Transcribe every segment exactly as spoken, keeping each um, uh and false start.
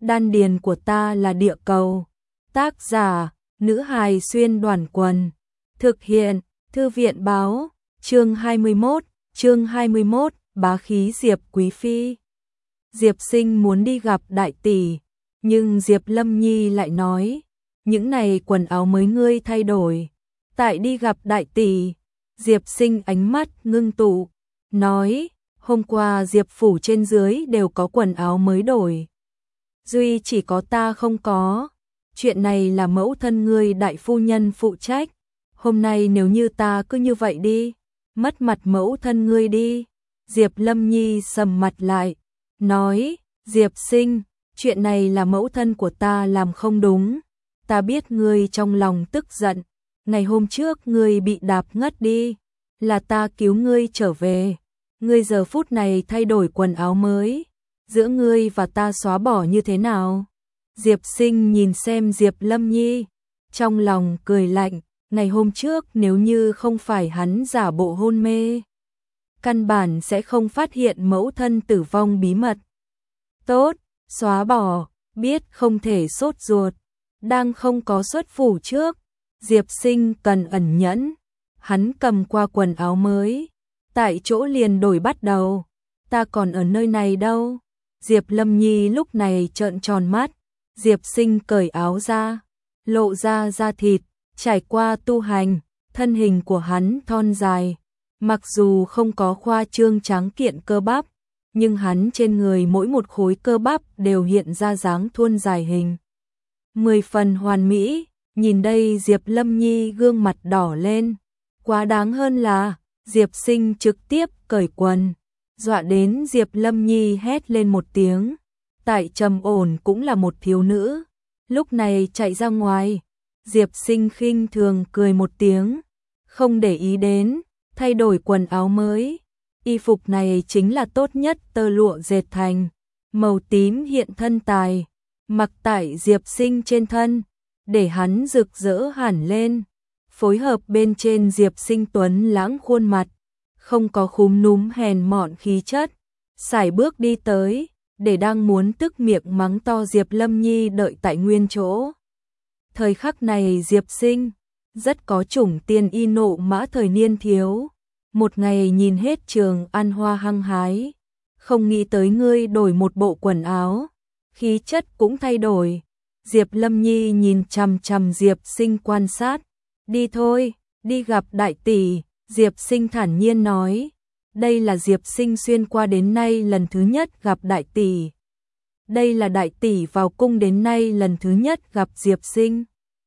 đan điền của ta là địa cầu. Tác giả, nữ hài xuyên đoàn quần. Thực hiện, thư viện báo, chương hai mươi mốt, chương hai mươi mốt, bá khí Diệp Quý Phi. Diệp Sinh muốn đi gặp đại tỷ, nhưng Diệp Lâm Nhi lại nói, những này quần áo mới ngươi thay đổi, tại đi gặp đại tỷ. Diệp Sinh ánh mắt ngưng tụ, nói, hôm qua Diệp phủ trên dưới đều có quần áo mới đổi, duy chỉ có ta không có. Chuyện này là mẫu thân ngươi đại phu nhân phụ trách, hôm nay nếu như ta cứ như vậy đi, mất mặt mẫu thân ngươi đi. Diệp Lâm Nhi sầm mặt lại, nói, Diệp Sinh, chuyện này là mẫu thân của ta làm không đúng, ta biết ngươi trong lòng tức giận, ngày hôm trước ngươi bị đạp ngất đi, là ta cứu ngươi trở về, ngươi giờ phút này thay đổi quần áo mới, giữa ngươi và ta xóa bỏ như thế nào? Diệp Sinh nhìn xem Diệp Lâm Nhi, trong lòng cười lạnh, ngày hôm trước nếu như không phải hắn giả bộ hôn mê, căn bản sẽ không phát hiện mẫu thân tử vong bí mật. Tốt, xóa bỏ, biết không thể sốt ruột, đang không có xuất phủ trước, Diệp Sinh cần ẩn nhẫn, hắn cầm qua quần áo mới, tại chỗ liền đổi bắt đầu, ta còn ở nơi này đâu. Diệp Lâm Nhi lúc này trợn tròn mắt, Diệp Sinh cởi áo ra, lộ ra da thịt, trải qua tu hành, thân hình của hắn thon dài, mặc dù không có khoa trương tráng kiện cơ bắp, nhưng hắn trên người mỗi một khối cơ bắp đều hiện ra dáng thuôn dài hình. Mười phần hoàn mỹ, nhìn đây Diệp Lâm Nhi gương mặt đỏ lên, quá đáng hơn là, Diệp Sinh trực tiếp cởi quần, dọa đến Diệp Lâm Nhi hét lên một tiếng, tại trầm ổn cũng là một thiếu nữ, lúc này chạy ra ngoài, Diệp Sinh khinh thường cười một tiếng, không để ý đến, thay đổi quần áo mới, y phục này chính là tốt nhất tơ lụa dệt thành, màu tím hiện thân tài, mặc tại Diệp Sinh trên thân, để hắn rực rỡ hẳn lên, phối hợp bên trên Diệp Sinh tuấn lãng khuôn mặt, không có khúm núm hèn mọn khí chất, sải bước đi tới, để đang muốn tức miệng mắng to Diệp Lâm Nhi đợi tại nguyên chỗ. Thời khắc này Diệp Sinh rất có chủng tiên y nộ mã thời niên thiếu, một ngày nhìn hết trường ăn hoa hăng hái, không nghĩ tới ngươi đổi một bộ quần áo, khí chất cũng thay đổi. Diệp Lâm Nhi nhìn chằm chằm Diệp Sinh quan sát, đi thôi, đi gặp đại tỷ. Diệp Sinh thản nhiên nói, đây là Diệp Sinh xuyên qua đến nay lần thứ nhất gặp đại tỷ. Đây là đại tỷ vào cung đến nay lần thứ nhất gặp Diệp Sinh.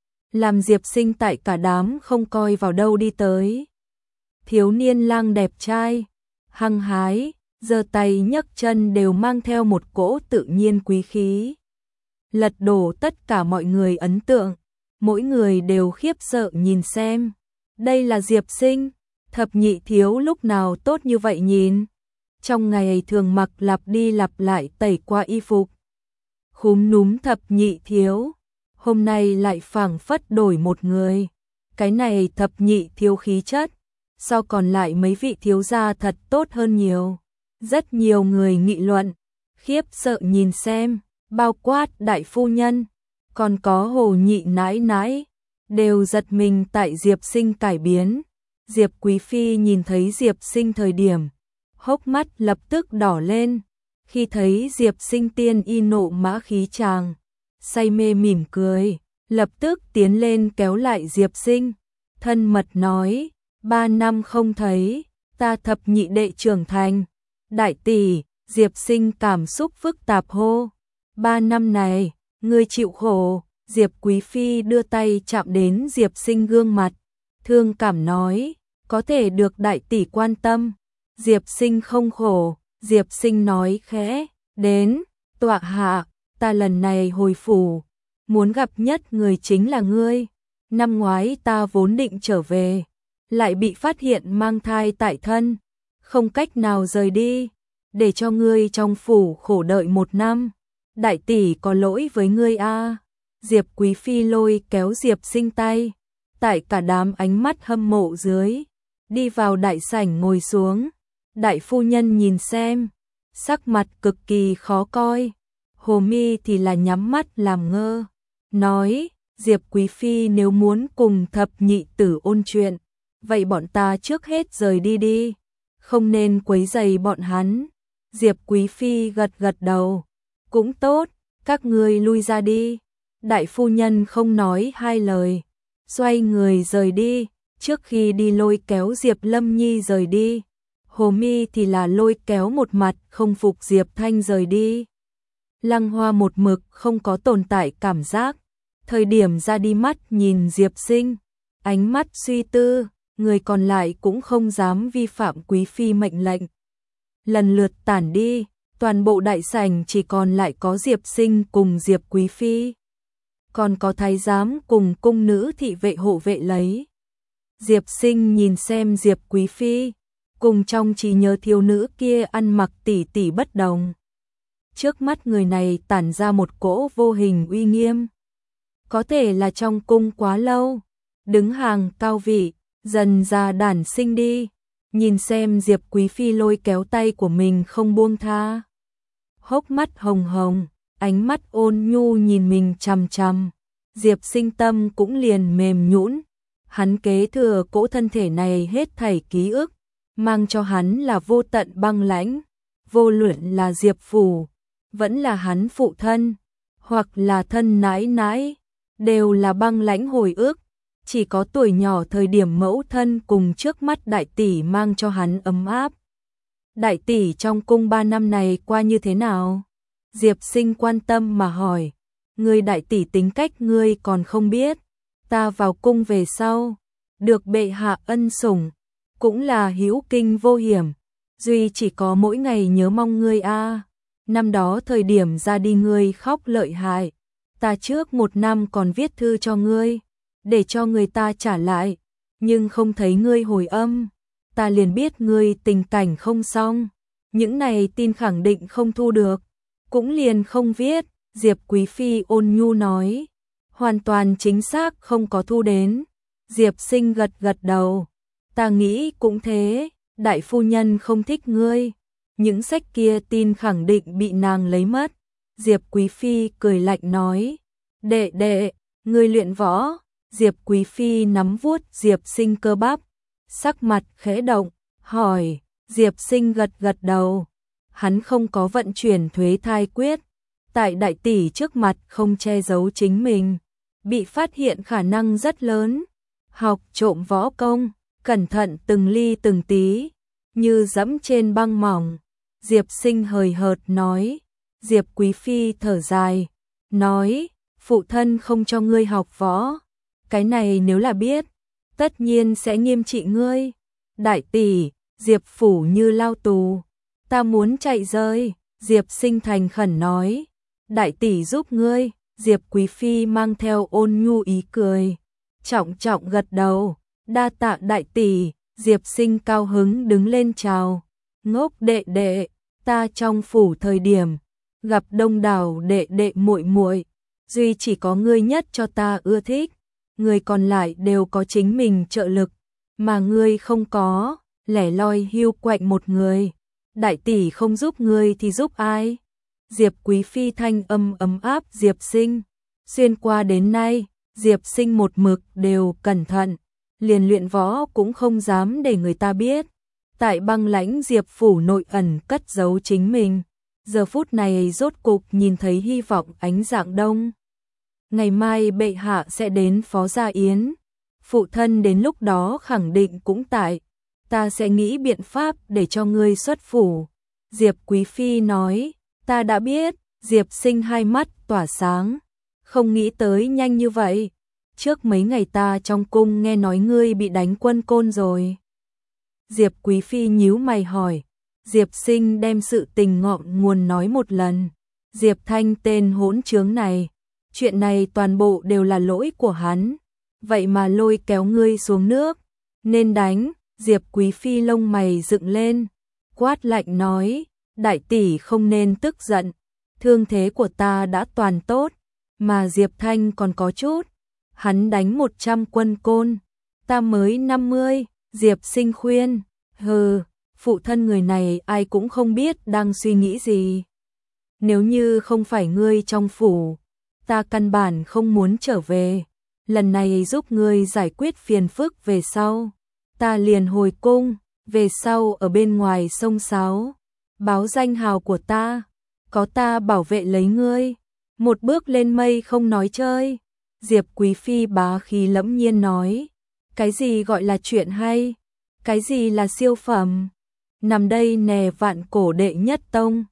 Làm Diệp Sinh tại cả đám không coi vào đâu đi tới. Thiếu niên lang đẹp trai, hăng hái, giơ tay nhấc chân đều mang theo một cỗ tự nhiên quý khí. Lật đổ tất cả mọi người ấn tượng, mỗi người đều khiếp sợ nhìn xem. Đây là Diệp Sinh. Thập nhị thiếu lúc nào tốt như vậy nhìn, trong ngày thường mặc lặp đi lặp lại tẩy qua y phục. Khúm núm thập nhị thiếu, hôm nay lại phảng phất đổi một người, cái này thập nhị thiếu khí chất, so còn lại mấy vị thiếu gia thật tốt hơn nhiều. Rất nhiều người nghị luận, khiếp sợ nhìn xem, bao quát đại phu nhân, còn có hồ nhị nãi nãi, đều giật mình tại Diệp Sinh cải biến. Diệp Quý Phi nhìn thấy Diệp Sinh thời điểm, hốc mắt lập tức đỏ lên, khi thấy Diệp Sinh tiên y nộ mã khí chàng, say mê mỉm cười, lập tức tiến lên kéo lại Diệp Sinh, thân mật nói, ba năm không thấy, ta thập nhị đệ trưởng thành, đại tỷ. Diệp Sinh cảm xúc phức tạp hô, ba năm này, ngươi chịu khổ. Diệp Quý Phi đưa tay chạm đến Diệp Sinh gương mặt, thương cảm nói, có thể được đại tỷ quan tâm. Diệp Sinh không khổ, Diệp Sinh nói khẽ, đến, tọa hạ, ta lần này hồi phủ, muốn gặp nhất người chính là ngươi. Năm ngoái ta vốn định trở về, lại bị phát hiện mang thai tại thân, không cách nào rời đi, để cho ngươi trong phủ khổ đợi một năm. Đại tỷ có lỗi với ngươi a. Diệp Quý Phi lôi kéo Diệp Sinh tay, tại cả đám ánh mắt hâm mộ dưới, đi vào đại sảnh ngồi xuống. Đại phu nhân nhìn xem, sắc mặt cực kỳ khó coi. Hồ Mi thì là nhắm mắt làm ngơ, nói, Diệp Quý Phi nếu muốn cùng thập nhị tử ôn chuyện, vậy bọn ta trước hết rời đi đi, không nên quấy rầy bọn hắn. Diệp Quý Phi gật gật đầu, cũng tốt, các ngươi lui ra đi. Đại phu nhân không nói hai lời, xoay người rời đi, trước khi đi lôi kéo Diệp Lâm Nhi rời đi. Hồ Mi thì là lôi kéo một mặt không phục Diệp Thanh rời đi. Lăng Hoa một mực không có tồn tại cảm giác, thời điểm ra đi mắt nhìn Diệp Sinh, ánh mắt suy tư, người còn lại cũng không dám vi phạm Quý Phi mệnh lệnh. Lần lượt tản đi, toàn bộ đại sảnh chỉ còn lại có Diệp Sinh cùng Diệp Quý Phi. Còn có thái giám cùng cung nữ thị vệ hộ vệ lấy. Diệp Sinh nhìn xem Diệp Quý Phi, cùng trong trí nhớ thiếu nữ kia ăn mặc tỉ tỉ bất đồng. Trước mắt người này tản ra một cỗ vô hình uy nghiêm. Có thể là trong cung quá lâu, đứng hàng cao vị, dần ra đản sinh đi. Nhìn xem Diệp Quý Phi lôi kéo tay của mình không buông tha. Hốc mắt hồng hồng, ánh mắt ôn nhu nhìn mình chằm chằm. Diệp Sinh tâm cũng liền mềm nhũn. Hắn kế thừa cỗ thân thể này hết thảy ký ức, mang cho hắn là vô tận băng lãnh. Vô luận là Diệp Phủ, vẫn là hắn phụ thân, hoặc là thân nãi nãi, đều là băng lãnh hồi ức. Chỉ có tuổi nhỏ thời điểm mẫu thân cùng trước mắt đại tỷ mang cho hắn ấm áp. Đại tỷ trong cung ba năm này qua như thế nào? Diệp Sinh quan tâm mà hỏi. Người đại tỷ tính cách ngươi còn không biết. Ta vào cung về sau, được bệ hạ ân sủng, cũng là hữu kinh vô hiểm. Duy chỉ có mỗi ngày nhớ mong ngươi a. Năm đó thời điểm ra đi ngươi khóc lợi hại. Ta trước một năm còn viết thư cho ngươi, để cho người ta trả lại, nhưng không thấy ngươi hồi âm, ta liền biết ngươi tình cảnh không xong, những này tin khẳng định không thu được, cũng liền không viết. Diệp Quý Phi ôn nhu nói, hoàn toàn chính xác không có thu đến. Diệp Sinh gật gật đầu, ta nghĩ cũng thế, đại phu nhân không thích ngươi, những sách kia tin khẳng định bị nàng lấy mất. Diệp Quý Phi cười lạnh nói, đệ đệ, ngươi luyện võ. Diệp Quý Phi nắm vuốt Diệp Sinh cơ bắp, sắc mặt khẽ động, hỏi. Diệp Sinh gật gật đầu, hắn không có vận chuyển thuế thai quyết, tại đại tỷ trước mặt không che giấu chính mình, bị phát hiện khả năng rất lớn. Học trộm võ công, cẩn thận từng ly từng tí, như dẫm trên băng mỏng. Diệp Sinh hời hợt nói. Diệp Quý Phi thở dài, nói, phụ thân không cho ngươi học võ. Cái này nếu là biết, tất nhiên sẽ nghiêm trị ngươi. Đại tỷ, Diệp Phủ như lao tù, ta muốn chạy rơi. Diệp Sinh thành khẩn nói, đại tỷ giúp ngươi. Diệp Quý Phi mang theo ôn nhu ý cười, trọng trọng gật đầu, đa tạ đại tỷ. Diệp Sinh cao hứng đứng lên chào, ngốc đệ đệ, ta trong phủ thời điểm gặp đông đảo đệ đệ muội muội, duy chỉ có ngươi nhất cho ta ưa thích, người còn lại đều có chính mình trợ lực, mà ngươi không có, lẻ loi hiu quạnh một người. Đại tỷ không giúp ngươi thì giúp ai? Diệp Quý Phi thanh âm ấm áp Diệp Sinh. Xuyên qua đến nay, Diệp Sinh một mực đều cẩn thận, liền luyện võ cũng không dám để người ta biết. Tại băng lãnh Diệp Phủ nội ẩn cất giấu chính mình, giờ phút này rốt cục nhìn thấy hy vọng ánh dạng đông. Ngày mai bệ hạ sẽ đến Phó Gia Yến, phụ thân đến lúc đó khẳng định cũng tại, ta sẽ nghĩ biện pháp để cho ngươi xuất phủ. Diệp Quý Phi nói, ta đã biết. Diệp Sinh hai mắt tỏa sáng, không nghĩ tới nhanh như vậy. Trước mấy ngày ta trong cung nghe nói ngươi bị đánh quân côn rồi. Diệp Quý Phi nhíu mày hỏi. Diệp Sinh đem sự tình ngọn nguồn nói một lần. Diệp Thanh tên hỗn trướng này, chuyện này toàn bộ đều là lỗi của hắn, vậy mà lôi kéo ngươi xuống nước, nên đánh. Diệp Quý Phi lông mày dựng lên, quát lạnh nói, đại tỷ không nên tức giận, thương thế của ta đã toàn tốt, mà Diệp Thanh còn có chút, hắn đánh một trăm quân côn, ta mới năm mươi. Diệp Sinh khuyên, hừ, phụ thân người này ai cũng không biết đang suy nghĩ gì. nếu như không phải ngươi trong phủ, ta căn bản không muốn trở về, lần này giúp ngươi giải quyết phiền phức về sau, ta liền hồi cung, về sau ở bên ngoài sông sáo, báo danh hào của ta, có ta bảo vệ lấy ngươi, một bước lên mây không nói chơi. Diệp Quý Phi bá khí lẫm nhiên nói, cái gì gọi là chuyện hay, cái gì là siêu phẩm, nằm đây nè vạn cổ đệ nhất tông,